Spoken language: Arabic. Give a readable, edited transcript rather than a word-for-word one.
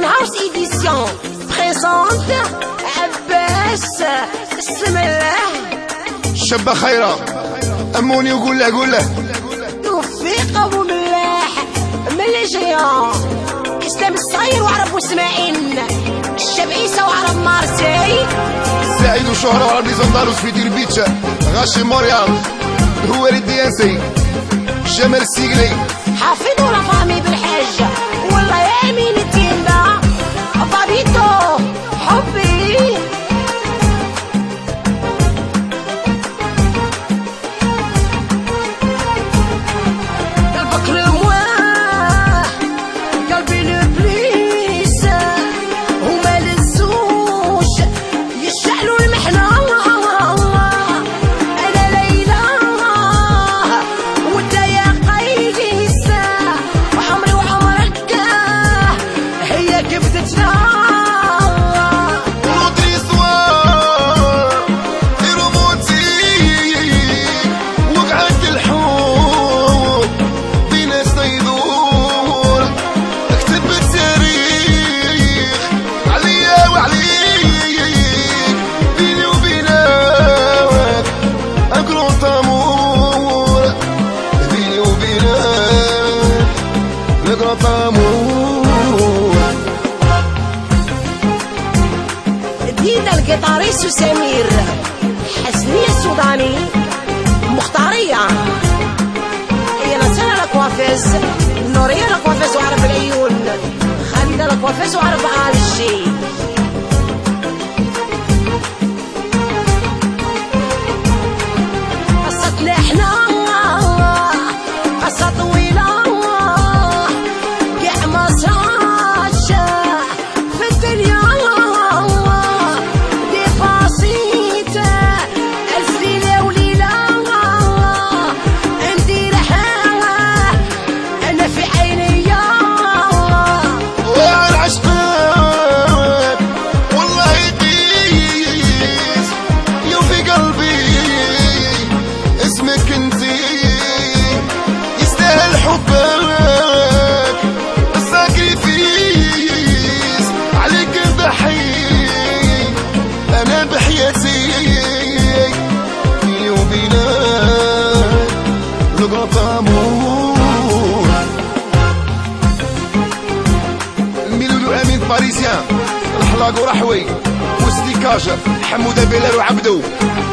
فان هاوس إديسيون بريزونت عباس اسم الله. شابة خيرة أموني وقول له قول له توفيق أبو ملاح ملي جيان إسلام الصغير وعرب واسماعيل الشاب عيسى وعرب مارسي سعيد وشهرة وعرب ليزانداروس في دير بيتشا غاشي موريال هو الديانسي جمال السيقلي حافظوا لا فامي بالحاجة والله يا أمين التيندا بابيتو حبي. قلبك المواه قلبي البليس هما للزوج يشعلوا المحنة. أنا ليلى وانت يا قيس وعمري وعمرك هي كبدتنا. دينا القطاريس وسمير حسنية السوداني مختارية هي نسانة لكوافيز نورية لكوافيز وعرب العيون خالدة لكوافيز وعرب عالشي. قصتنا احنا قصة طويلة قاع مصاش في الدنيا دي بسيطة ألف ليلة وليلة ندير حالة أنا في عيني وعن عشقك والله يقيس يوفي قلبي اسمك انتي يستاهل حبك الساكريفيس عليك ضحي انا بحياتي بيني وبينك لقطة امور. ميلولو امين باريسيان الحلاق ورحوي وستيكاج حمودة بلال وعبدو